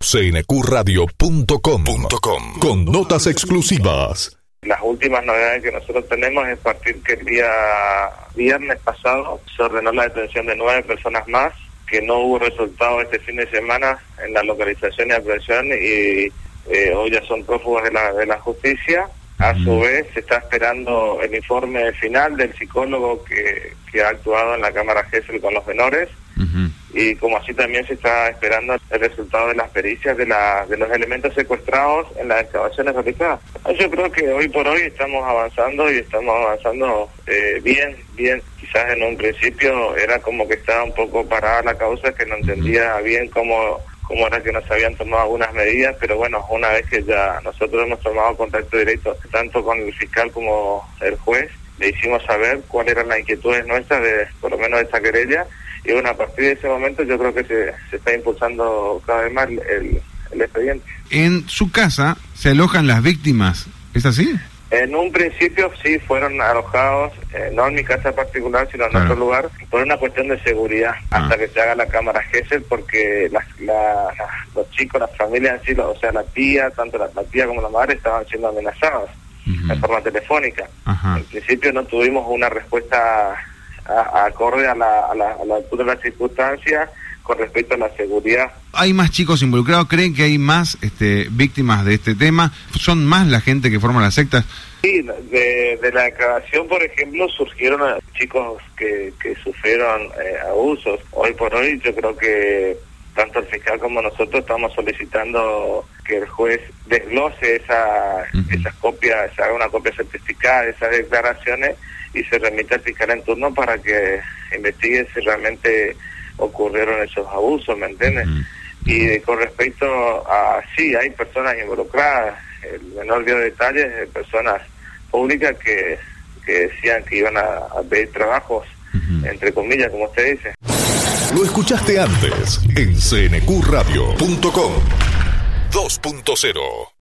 cnqradio.com con notas exclusivas. Las últimas novedades que nosotros tenemos es a partir que el día viernes pasado se ordenó la detención de 9 personas más, que no hubo resultado este fin de semana en la localización y aprehensión y hoy ya son prófugos de la justicia. A su vez se está esperando el informe final del psicólogo que ha actuado en la Cámara Gesell con los menores. Y como así también se está esperando el resultado de las pericias de los elementos secuestrados en las excavaciones realizadas. Yo creo que hoy por hoy estamos avanzando bien. Quizás en un principio era como que estaba un poco parada la causa, que no entendía bien cómo era que nos habían tomado algunas medidas, pero bueno, una vez que ya nosotros hemos tomado contacto directo tanto con el fiscal como el juez, le hicimos saber cuáles eran las inquietudes nuestras por lo menos de esta querella. Y bueno, a partir de ese momento yo creo que se está impulsando cada vez más el expediente. En su casa se alojan las víctimas, ¿es así? En un principio sí fueron alojados, no en mi casa particular, sino en otro lugar, por una cuestión de seguridad, hasta que se haga la Cámara Gesell, porque los chicos, las familias en sí, o sea, la tía, tanto la tía como la madre estaban siendo amenazados de forma telefónica. En principio no tuvimos una respuesta acorde a la altura de las circunstancias con respecto a la seguridad. ¿Hay más chicos involucrados? ¿Creen que hay más víctimas de este tema? ¿Son más la gente que forma las sectas? Sí, de la excavación, por ejemplo, surgieron chicos que sufrieron abusos. Hoy por hoy yo creo que tanto el fiscal como nosotros estamos solicitando que el juez desglose esas copias, se haga una copia certificada de esas declaraciones y se remita al fiscal en turno para que investigue si realmente ocurrieron esos abusos, ¿me entiendes? Y con respecto a, sí, hay personas involucradas, el menor dio detalles de personas públicas que decían que iban a pedir trabajos, entre comillas, como usted dice. Lo escuchaste antes en cnqradio.com 2.0.